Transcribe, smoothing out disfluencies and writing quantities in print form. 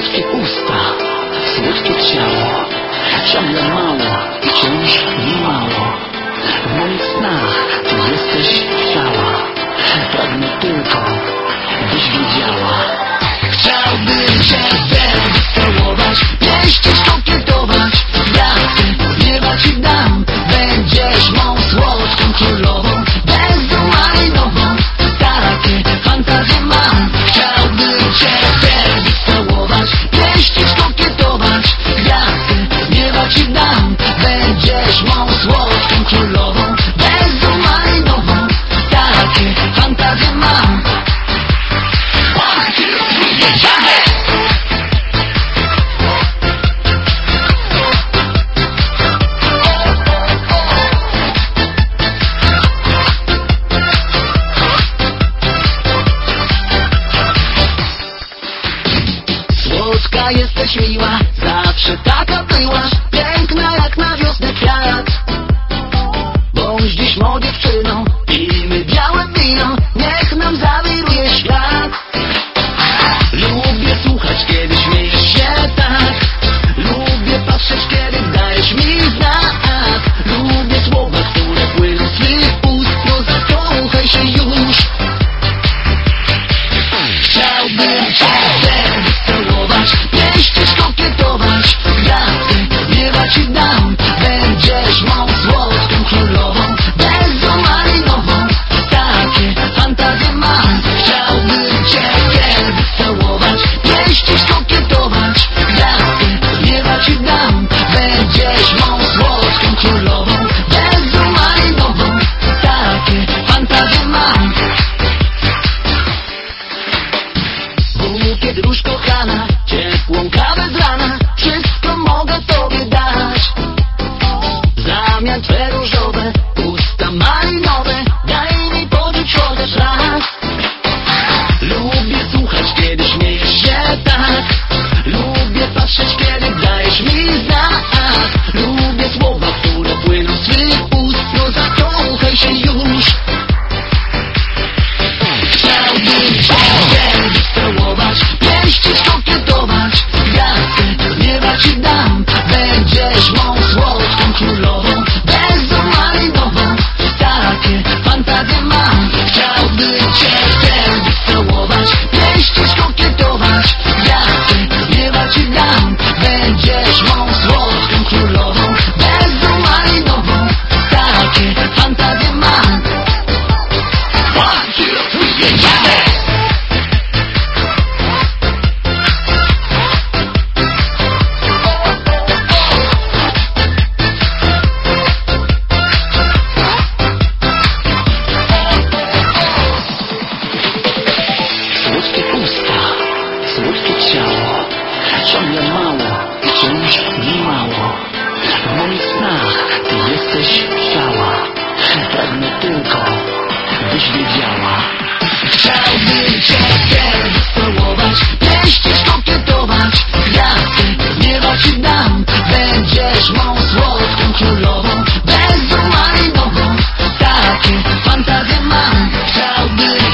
Słodkie usta, słodkie ciało, ciągle mało, wciąż nie mało. W moich snach Ty jesteś cała, pragnę tylko, byś wiedziała. Chciałbym Cię teraz całować, pieścić, kokietować, gwiazdy nieba Ci dam. Będziesz mą słodką królową, bezdumalinową, takie fantazje mam. Chciałbym Cię teraz całować, pieścić, kokietować, gwiazdy nieba Ci dam. Będziesz mą słodką królową, bezdumalinową, takie fantazje mam. Słodka jesteś, miła, zawsze taka byłaś, piękna jak na wiosnę kwiat. Bądź dziś moją dziewczyną, pijmy białe wino, niech nam zawiruje świat. Lubię słuchać, kiedy śmiejesz się tak, lubię patrzeć, kiedy dajesz mi znak. Lubię słowa, które płyną z twych ust, no zakochaj się już. Chciałbym Cię teraz całować, pieścić, kokietować, gwiazdy nieba Ci dam. Będziesz mą słodką królową, bezdumalinową, takie fantazje mam. Chciałbym Cię teraz całować, pieścić, kokietować, gwiazdy nieba Ci dam. Będziesz mą słodką królową, bezdumalinową, takie fantazje mam. Bukiet róż, kochana, ciepłą kawę z rana, wszystko mogę Tobie dać. W zamian Twe różowe usta malinowe, daj mi poczuć chociaż raz. Lubię słuchać, kiedy śmiejesz się tak, lubię patrzeć, kiedy dajesz mi znak. Lubię słowa, które płyną z twych ust, no zakochaj się już. Chciałbym Cię teraz całować, pieścić, kokietować, gwiazdy nieba Ci dam. Będziesz mą słodką królową, bezdumalinową, takie fantazje mam. Chciałbym Cię teraz całować, pieścić, kokietować, gwiazdy nieba Ci dam. Będziesz mą słodką królową, bezdumalinową, takie fantazje mam. One, two, three, jedziemy! Słodkie usta, słodkie ciało, ciągle mało, wciąż nie mało. W moich snach Ty jesteś cała, pragnę tylko, byś wiedziała. Chciałbym Cię teraz całować, pieścić, kokietować, gwiazdy nieba Ci dam. Będziesz mą słodką królową, bezdumalinową, takie fantazje mam. Chciałbym